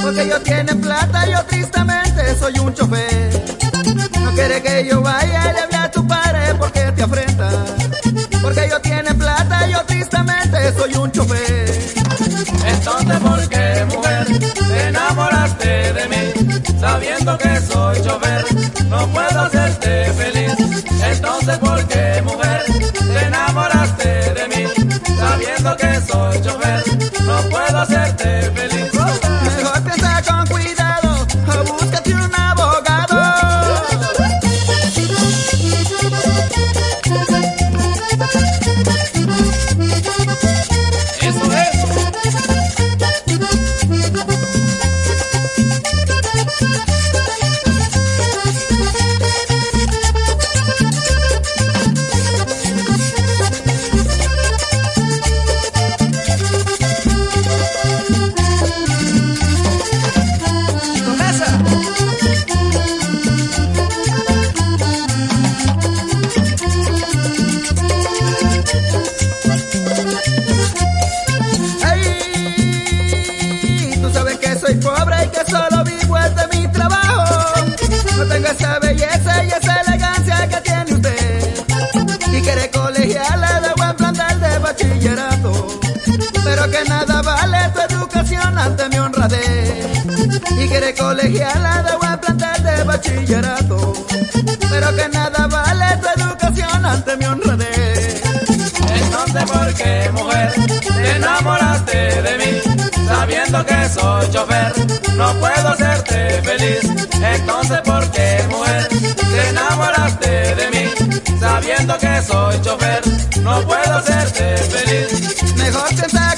Porque ellos tienen plata, yo tristemente soy un chofer. No quiere que yo vaya y le hable a tu padre porque te afrenta. Porque ellos tienen plata, yo tristemente soy un chofer. Entonces, ¿por qué, mujer, te enamoraste de mí? Sabiendo que soy chofer, no puedo hacerte feliz. Entonces, ¿por qué, mujer, te enamoraste de mí? Sabiendo que soy chofer, no puedo hacerte feliz. Mejor piensa con cuidado, o búscate un abogado. Eso es. Soy pobre y que solo vivo es de mi trabajo. No tengo esa belleza y esa elegancia que tiene usted. Y quiere colegiala de buen plantel de bachillerato. Pero que nada vale tu educación ante mi honradez. Y quiere colegiala de buen plantel de bachillerato. Pero que nada vale tu educación ante mi honradez. Entonces, ¿por qué, mujer, te enamoraste de mí? Sabiendo que soy chofer, no puedo hacerte feliz. Entonces, ¿por qué, mujer, te enamoraste de mí? Sabiendo que soy chofer, no puedo hacerte feliz. Mejor piensa